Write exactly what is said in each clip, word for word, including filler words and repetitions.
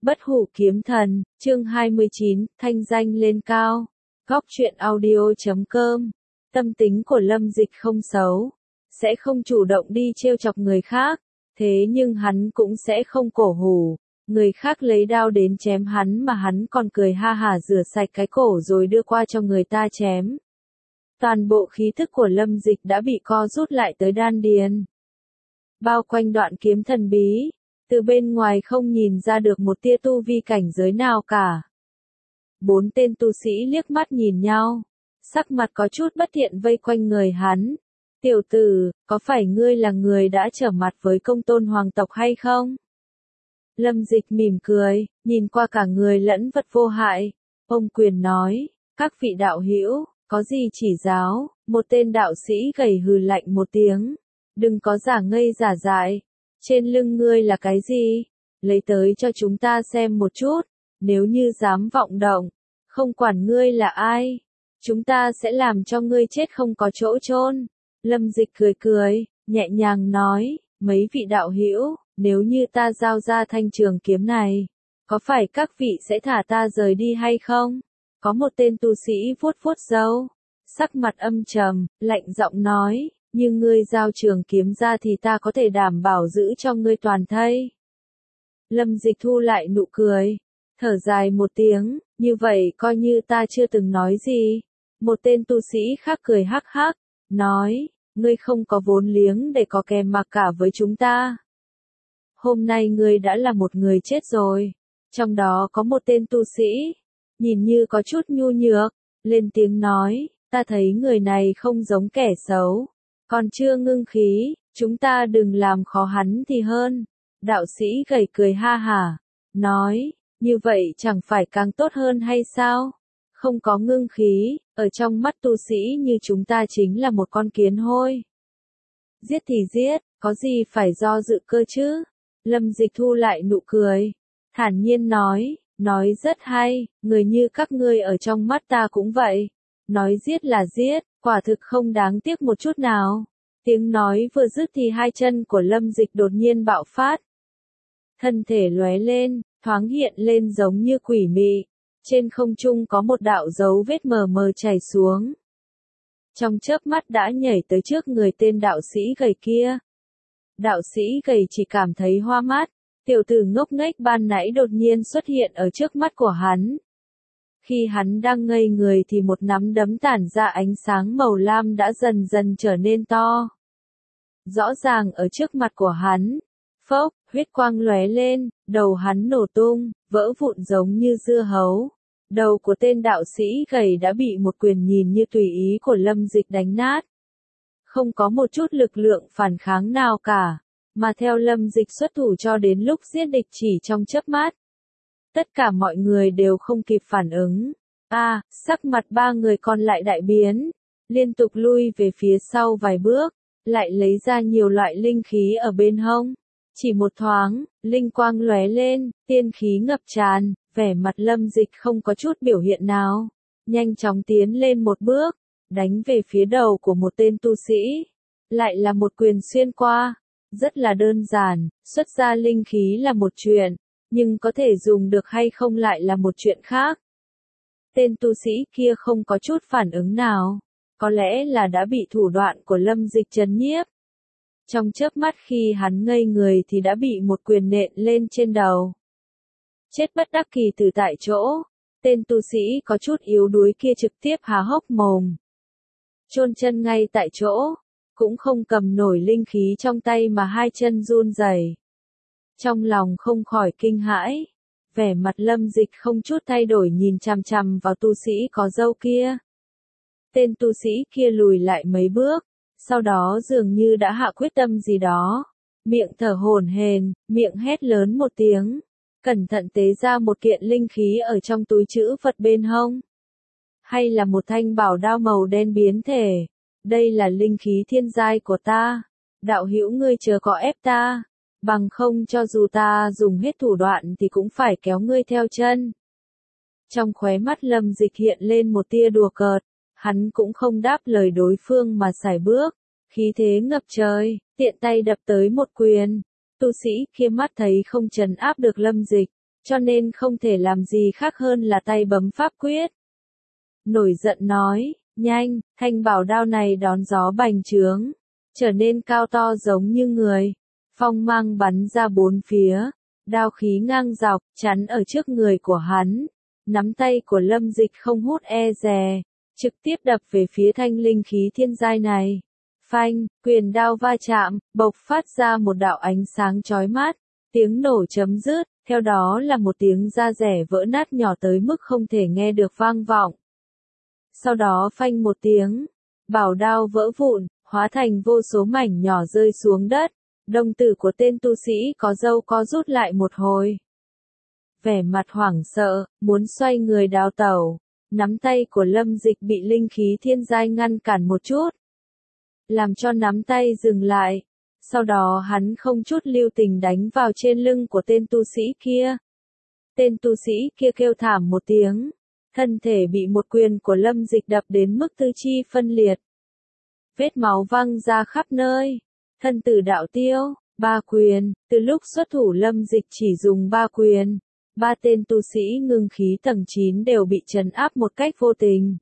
Bất hủ kiếm thần, chương hai mươi chín, thanh danh lên cao. Góc truyện audio chấm com. Tâm tính của Lâm Dịch không xấu, sẽ không chủ động đi trêu chọc người khác, thế nhưng hắn cũng sẽ không cổ hủ. Người khác lấy đao đến chém hắn mà hắn còn cười ha hả rửa sạch cái cổ rồi đưa qua cho người ta chém. Toàn bộ khí thức của Lâm Dịch đã bị co rút lại tới đan điền. Bao quanh đoạn kiếm thần bí, từ bên ngoài không nhìn ra được một tia tu vi cảnh giới nào cả. Bốn tên tu sĩ liếc mắt nhìn nhau, sắc mặt có chút bất thiện vây quanh người hắn. Tiểu tử, có phải ngươi là người đã trở mặt với công tôn hoàng tộc hay không? Lâm Dịch mỉm cười, nhìn qua cả người lẫn vật vô hại. Ông quyền nói, các vị đạo hữu, có gì chỉ giáo? Một tên đạo sĩ gầy hừ lạnh một tiếng. Đừng có giả ngây giả dại. Trên lưng ngươi là cái gì? Lấy tới cho chúng ta xem một chút. Nếu như dám vọng động, không quản ngươi là ai, chúng ta sẽ làm cho ngươi chết không có chỗ chôn. Lâm Dịch cười cười, nhẹ nhàng nói, mấy vị đạo hữu, nếu như ta giao ra thanh trường kiếm này, có phải các vị sẽ thả ta rời đi hay không? Có một tên tu sĩ vuốt vuốt râu, sắc mặt âm trầm, lạnh giọng nói, nhưng ngươi giao trường kiếm ra thì ta có thể đảm bảo giữ cho ngươi toàn thây. Lâm Dịch thu lại nụ cười, thở dài một tiếng, như vậy coi như ta chưa từng nói gì. Một tên tu sĩ khác cười hắc hắc, nói, ngươi không có vốn liếng để có kèm mặc cả với chúng ta. Hôm nay ngươi đã là một người chết rồi. Trong đó có một tên tu sĩ, nhìn như có chút nhu nhược, lên tiếng nói, ta thấy người này không giống kẻ xấu, còn chưa ngưng khí, chúng ta đừng làm khó hắn thì hơn. Đạo sĩ gầy cười ha hả, nói, như vậy chẳng phải càng tốt hơn hay sao? Không có ngưng khí, ở trong mắt tu sĩ như chúng ta chính là một con kiến hôi. Giết thì giết, có gì phải do dự cơ chứ? Lâm Dịch thu lại nụ cười, thản nhiên nói, nói rất hay, người như các ngươi ở trong mắt ta cũng vậy. Nói giết là giết, quả thực không đáng tiếc một chút nào. Tiếng nói vừa dứt thì hai chân của Lâm Dịch đột nhiên bạo phát. Thân thể lóe lên, thoáng hiện lên giống như quỷ mị. Trên không trung có một đạo dấu vết mờ mờ chảy xuống. Trong chớp mắt đã nhảy tới trước người tên đạo sĩ gầy kia. Đạo sĩ gầy chỉ cảm thấy hoa mắt, tiểu tử ngốc nghếch ban nãy đột nhiên xuất hiện ở trước mắt của hắn. Khi hắn đang ngây người thì một nắm đấm tản ra ánh sáng màu lam đã dần dần trở nên to. Rõ ràng ở trước mặt của hắn, phốc, huyết quang lóe lên, đầu hắn nổ tung, vỡ vụn giống như dưa hấu. Đầu của tên đạo sĩ gầy đã bị một quyền nhìn như tùy ý của Lâm Dịch đánh nát. Không có một chút lực lượng phản kháng nào cả, mà theo Lâm Dịch xuất thủ cho đến lúc giết địch chỉ trong chớp mắt. Tất cả mọi người đều không kịp phản ứng. A, à, sắc mặt ba người còn lại đại biến, liên tục lui về phía sau vài bước, lại lấy ra nhiều loại linh khí ở bên hông. Chỉ một thoáng, linh quang lóe lên, tiên khí ngập tràn, vẻ mặt Lâm Dịch không có chút biểu hiện nào, nhanh chóng tiến lên một bước, đánh về phía đầu của một tên tu sĩ. Lại là một quyền xuyên qua, rất là đơn giản, xuất ra linh khí là một chuyện, nhưng có thể dùng được hay không lại là một chuyện khác. Tên tu sĩ kia không có chút phản ứng nào, có lẽ là đã bị thủ đoạn của Lâm Dịch trấn nhiếp. Trong chớp mắt khi hắn ngây người thì đã bị một quyền nện lên trên đầu. Chết bất đắc kỳ tử tại chỗ, tên tu sĩ có chút yếu đuối kia trực tiếp há hốc mồm. Chôn chân ngay tại chỗ, cũng không cầm nổi linh khí trong tay mà hai chân run rẩy. Trong lòng không khỏi kinh hãi, vẻ mặt Lâm Dịch không chút thay đổi nhìn chằm chằm vào tu sĩ có râu kia. Tên tu sĩ kia lùi lại mấy bước, sau đó dường như đã hạ quyết tâm gì đó, miệng thở hổn hển, miệng hét lớn một tiếng, cẩn thận tế ra một kiện linh khí ở trong túi trữ vật bên hông. Hay là một thanh bảo đao màu đen biến thể, đây là linh khí thiên giai của ta, đạo hữu ngươi chớ có ép ta, bằng không cho dù ta dùng hết thủ đoạn thì cũng phải kéo ngươi theo chân. Trong khóe mắt Lâm Dịch hiện lên một tia đùa cợt, hắn cũng không đáp lời đối phương mà sải bước, khí thế ngập trời, tiện tay đập tới một quyền. Tu sĩ kia mắt thấy không trấn áp được Lâm Dịch, cho nên không thể làm gì khác hơn là tay bấm pháp quyết. Nổi giận nói, nhanh, thanh bảo đao này đón gió bành trướng, trở nên cao to giống như người, phong mang bắn ra bốn phía, đao khí ngang dọc, chắn ở trước người của hắn. Nắm tay của Lâm Dịch không hút e dè, trực tiếp đập về phía thanh linh khí thiên giai này. Phanh, quyền đao va chạm, bộc phát ra một đạo ánh sáng chói mắt, tiếng nổ chấm dứt, theo đó là một tiếng da rẻ vỡ nát nhỏ tới mức không thể nghe được vang vọng. Sau đó phanh một tiếng, bảo đao vỡ vụn, hóa thành vô số mảnh nhỏ rơi xuống đất, đồng tử của tên tu sĩ có râu co rút lại một hồi. Vẻ mặt hoảng sợ, muốn xoay người đào tẩu, nắm tay của Lâm Dịch bị linh khí thiên giai ngăn cản một chút, làm cho nắm tay dừng lại, sau đó hắn không chút lưu tình đánh vào trên lưng của tên tu sĩ kia. Tên tu sĩ kia kêu thảm một tiếng, thân thể bị một quyền của Lâm Dịch đập đến mức tứ chi phân liệt. Vết máu văng ra khắp nơi, thân tử đạo tiêu, ba quyền, từ lúc xuất thủ Lâm Dịch chỉ dùng ba quyền. Ba tên tu sĩ ngưng khí tầng chín đều bị trấn áp một cách vô tình.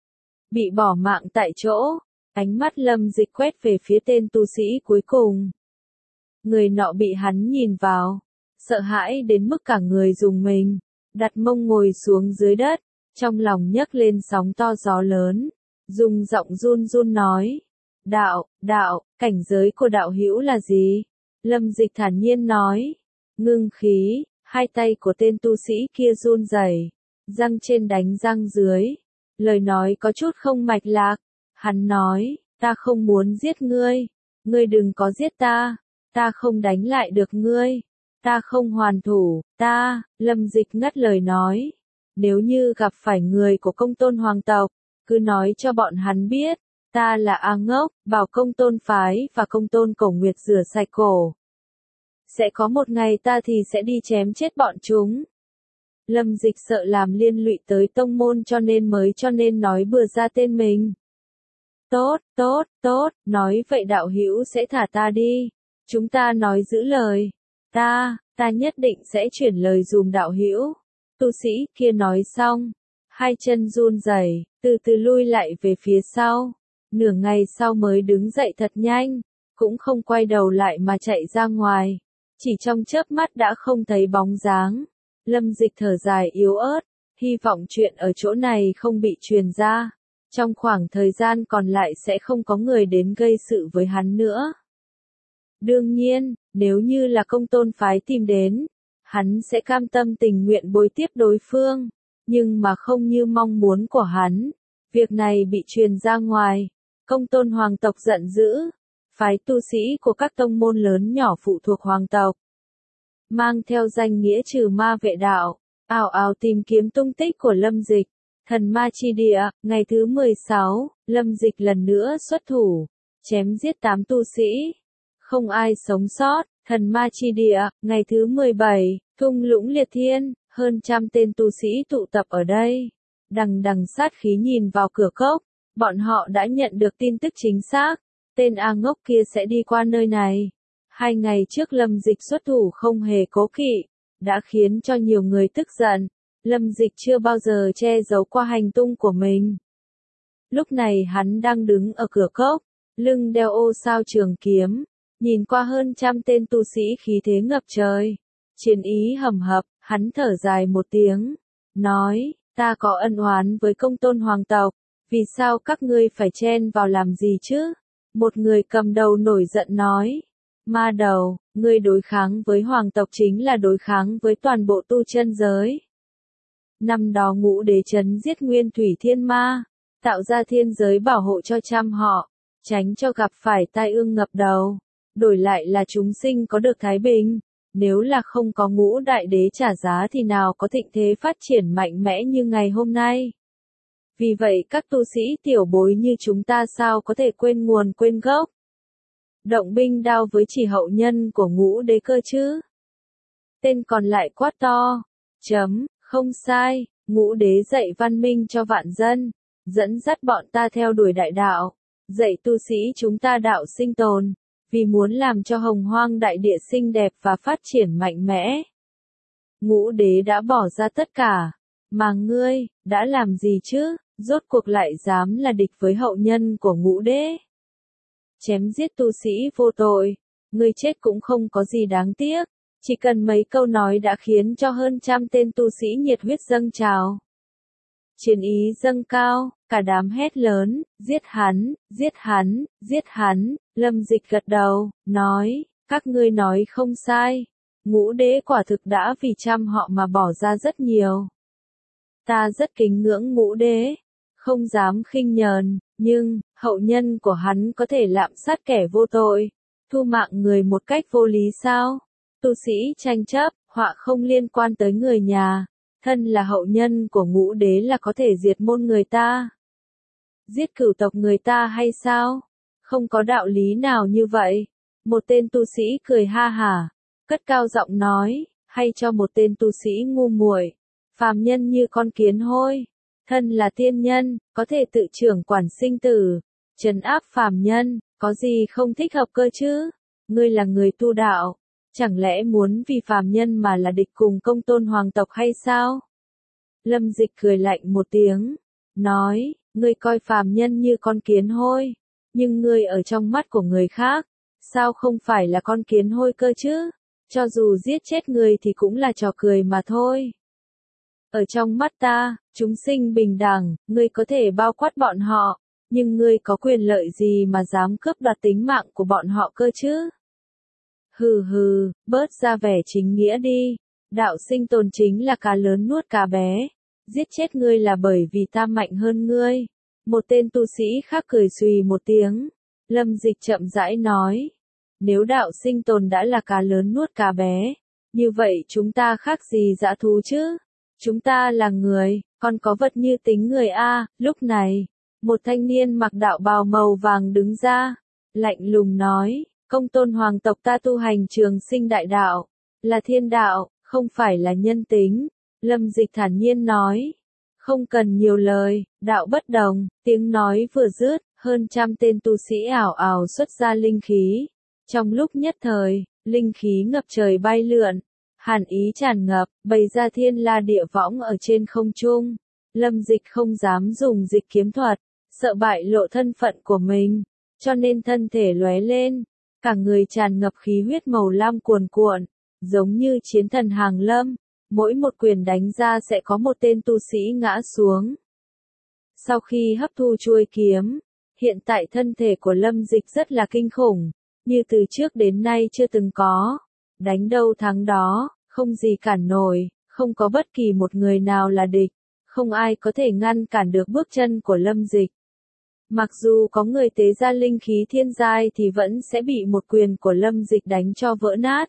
Bị bỏ mạng tại chỗ, ánh mắt Lâm Dịch quét về phía tên tu sĩ cuối cùng. Người nọ bị hắn nhìn vào, sợ hãi đến mức cả người rùng mình, đặt mông ngồi xuống dưới đất, trong lòng nhấc lên sóng to gió lớn, dùng giọng run run nói. Đạo, đạo, cảnh giới của đạo hữu là gì? Lâm Dịch thản nhiên nói. Ngưng khí. Hai tay của tên tu sĩ kia run rẩy, răng trên đánh răng dưới. Lời nói có chút không mạch lạc. Hắn nói, ta không muốn giết ngươi. Ngươi đừng có giết ta. Ta không đánh lại được ngươi. Ta không hoàn thủ. Ta, Lâm Dịch ngắt lời nói. Nếu như gặp phải người của công tôn hoàng tộc, cứ nói cho bọn hắn biết. Ta là A Ngốc, bảo công tôn phái và công tôn cổ nguyệt rửa sạch cổ. Sẽ có một ngày ta thì sẽ đi chém chết bọn chúng. Lâm Dịch sợ làm liên lụy tới tông môn cho nên mới cho nên nói bừa ra tên mình. Tốt, tốt, tốt, nói vậy đạo hữu sẽ thả ta đi. Chúng ta nói giữ lời. Ta, ta nhất định sẽ chuyển lời dùm đạo hữu. Tu sĩ kia nói xong, hai chân run rẩy, từ từ lui lại về phía sau. Nửa ngày sau mới đứng dậy thật nhanh, cũng không quay đầu lại mà chạy ra ngoài. Chỉ trong chớp mắt đã không thấy bóng dáng. Lâm Dịch thở dài yếu ớt, hy vọng chuyện ở chỗ này không bị truyền ra. Trong khoảng thời gian còn lại sẽ không có người đến gây sự với hắn nữa. Đương nhiên, nếu như là công tôn phái tìm đến, hắn sẽ cam tâm tình nguyện bồi tiếp đối phương, nhưng mà không như mong muốn của hắn. Việc này bị truyền ra ngoài, công tôn hoàng tộc giận dữ. Phái tu sĩ của các tông môn lớn nhỏ phụ thuộc hoàng tộc, mang theo danh nghĩa trừ ma vệ đạo, ào ào tìm kiếm tung tích của Lâm Dịch. Thần ma chi địa, ngày thứ mười sáu, Lâm Dịch lần nữa xuất thủ, chém giết tám tu sĩ, không ai sống sót. Thần ma chi địa, ngày thứ mười bảy, thung lũng liệt thiên, hơn trăm tên tu sĩ tụ tập ở đây, đằng đằng sát khí nhìn vào cửa cốc. Bọn họ đã nhận được tin tức chính xác. Tên A Ngốc kia sẽ đi qua nơi này. Hai ngày trước Lâm Dịch xuất thủ không hề cố kỵ, đã khiến cho nhiều người tức giận. Lâm Dịch chưa bao giờ che giấu qua hành tung của mình. Lúc này hắn đang đứng ở cửa cốc, lưng đeo ô sao trường kiếm, nhìn qua hơn trăm tên tu sĩ khí thế ngập trời. Chiến ý hầm hập, hắn thở dài một tiếng, nói, ta có ân oán với công tôn hoàng tộc, vì sao các ngươi phải chen vào làm gì chứ? Một người cầm đầu nổi giận nói, ma đầu, ngươi đối kháng với hoàng tộc chính là đối kháng với toàn bộ tu chân giới. Năm đó Ngũ Đế trấn giết Nguyên Thủy Thiên Ma, tạo ra thiên giới bảo hộ cho trăm họ, tránh cho gặp phải tai ương ngập đầu, đổi lại là chúng sinh có được thái bình. Nếu là không có Ngũ Đại Đế trả giá thì nào có thịnh thế phát triển mạnh mẽ như ngày hôm nay. Vì vậy các tu sĩ tiểu bối như chúng ta sao có thể quên nguồn quên gốc. Động binh đao với chỉ hậu nhân của Ngũ Đế cơ chứ. Tên còn lại quát to. Chấm, không sai, Ngũ Đế dạy văn minh cho vạn dân, dẫn dắt bọn ta theo đuổi đại đạo, dạy tu sĩ chúng ta đạo sinh tồn, vì muốn làm cho hồng hoang đại địa xinh đẹp và phát triển mạnh mẽ. Ngũ đế đã bỏ ra tất cả. Mà ngươi, đã làm gì chứ, rốt cuộc lại dám là địch với hậu nhân của ngũ đế. Chém giết tu sĩ vô tội, ngươi chết cũng không có gì đáng tiếc, chỉ cần mấy câu nói đã khiến cho hơn trăm tên tu sĩ nhiệt huyết dâng trào. Chiến ý dâng cao, cả đám hét lớn, giết hắn, giết hắn, giết hắn, Lâm Dịch gật đầu, nói, các ngươi nói không sai, ngũ đế quả thực đã vì trăm họ mà bỏ ra rất nhiều. Ta rất kính ngưỡng ngũ đế, không dám khinh nhờn, nhưng, hậu nhân của hắn có thể lạm sát kẻ vô tội, thu mạng người một cách vô lý sao? Tu sĩ tranh chấp, họa không liên quan tới người nhà, thân là hậu nhân của ngũ đế là có thể diệt môn người ta. Giết cửu tộc người ta hay sao? Không có đạo lý nào như vậy. Một tên tu sĩ cười ha hả, cất cao giọng nói, hay cho một tên tu sĩ ngu muội, phàm nhân như con kiến hôi, thân là tiên nhân, có thể tự trưởng quản sinh tử, trấn áp phàm nhân, có gì không thích hợp cơ chứ? Ngươi là người tu đạo, chẳng lẽ muốn vì phàm nhân mà là địch cùng Công Tôn hoàng tộc hay sao? Lâm Dịch cười lạnh một tiếng, nói, ngươi coi phàm nhân như con kiến hôi, nhưng ngươi ở trong mắt của người khác, sao không phải là con kiến hôi cơ chứ? Cho dù giết chết người thì cũng là trò cười mà thôi. Ở trong mắt ta, chúng sinh bình đẳng, ngươi có thể bao quát bọn họ, nhưng ngươi có quyền lợi gì mà dám cướp đoạt tính mạng của bọn họ cơ chứ? Hừ hừ, bớt ra vẻ chính nghĩa đi, đạo sinh tồn chính là cá lớn nuốt cá bé, giết chết ngươi là bởi vì ta mạnh hơn ngươi. Một tên tu sĩ khác cười xùy một tiếng, Lâm Dịch chậm rãi nói, nếu đạo sinh tồn đã là cá lớn nuốt cá bé, như vậy chúng ta khác gì dã thú chứ? Chúng ta là người, còn có vật như tính người a. Lúc này, một thanh niên mặc đạo bào màu vàng đứng ra, lạnh lùng nói, Công Tôn hoàng tộc ta tu hành trường sinh đại đạo, là thiên đạo, không phải là nhân tính. Lâm Dịch thản nhiên nói, không cần nhiều lời, đạo bất đồng. Tiếng nói vừa dứt, hơn trăm tên tu sĩ ảo ảo xuất ra linh khí. Trong lúc nhất thời, linh khí ngập trời bay lượn, hàn ý tràn ngập, bày ra thiên la địa võng ở trên không trung. Lâm Dịch không dám dùng dịch kiếm thuật, sợ bại lộ thân phận của mình, cho nên thân thể lóe lên, cả người tràn ngập khí huyết màu lam cuồn cuộn, giống như chiến thần hàng lâm, mỗi một quyền đánh ra sẽ có một tên tu sĩ ngã xuống. Sau khi hấp thu chuôi kiếm, hiện tại thân thể của Lâm Dịch rất là kinh khủng, như từ trước đến nay chưa từng có, đánh đâu thắng đó, không gì cản nổi, không có bất kỳ một người nào là địch, không ai có thể ngăn cản được bước chân của Lâm Dịch. Mặc dù có người tế ra linh khí thiên giai thì vẫn sẽ bị một quyền của Lâm Dịch đánh cho vỡ nát.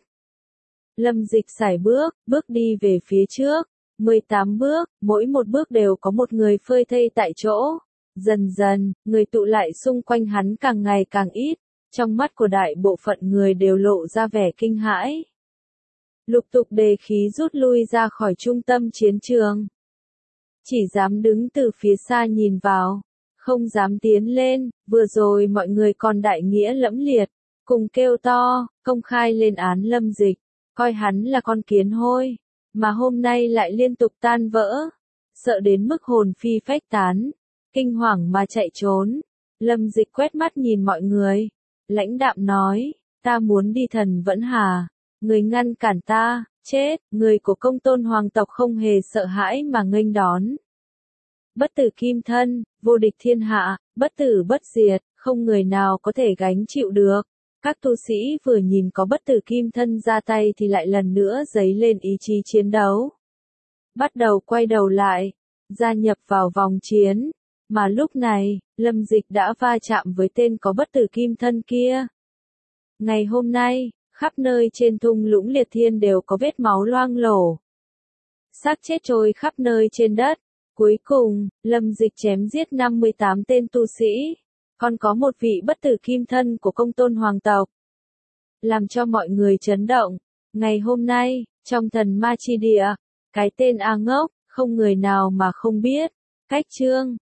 Lâm Dịch sải bước, bước đi về phía trước, mười tám bước, mỗi một bước đều có một người phơi thây tại chỗ. Dần dần, người tụ lại xung quanh hắn càng ngày càng ít, trong mắt của đại bộ phận người đều lộ ra vẻ kinh hãi. Lục tục đề khí rút lui ra khỏi trung tâm chiến trường. Chỉ dám đứng từ phía xa nhìn vào, không dám tiến lên, vừa rồi mọi người còn đại nghĩa lẫm liệt, cùng kêu to, công khai lên án Lâm Dịch, coi hắn là con kiến hôi, mà hôm nay lại liên tục tan vỡ, sợ đến mức hồn phi phách tán, kinh hoàng mà chạy trốn. Lâm Dịch quét mắt nhìn mọi người, lãnh đạm nói, ta muốn đi Thần Vẫn Hà, người ngăn cản ta, chết, người của Công Tôn hoàng tộc không hề sợ hãi mà nghênh đón. Bất tử kim thân, vô địch thiên hạ, bất tử bất diệt, không người nào có thể gánh chịu được. Các tu sĩ vừa nhìn có bất tử kim thân ra tay thì lại lần nữa dấy lên ý chí chiến đấu. Bắt đầu quay đầu lại, gia nhập vào vòng chiến. Mà lúc này, Lâm Dịch đã va chạm với tên có bất tử kim thân kia. Ngày hôm nay, khắp nơi trên thung lũng liệt thiên đều có vết máu loang lổ. Xác chết trôi khắp nơi trên đất. Cuối cùng, Lâm Dịch chém giết năm mươi tám tên tu sĩ, còn có một vị bất tử kim thân của Công Tôn hoàng tộc. Làm cho mọi người chấn động, ngày hôm nay, trong thần ma chi địa, cái tên A Ngốc, không người nào mà không biết. Cách chương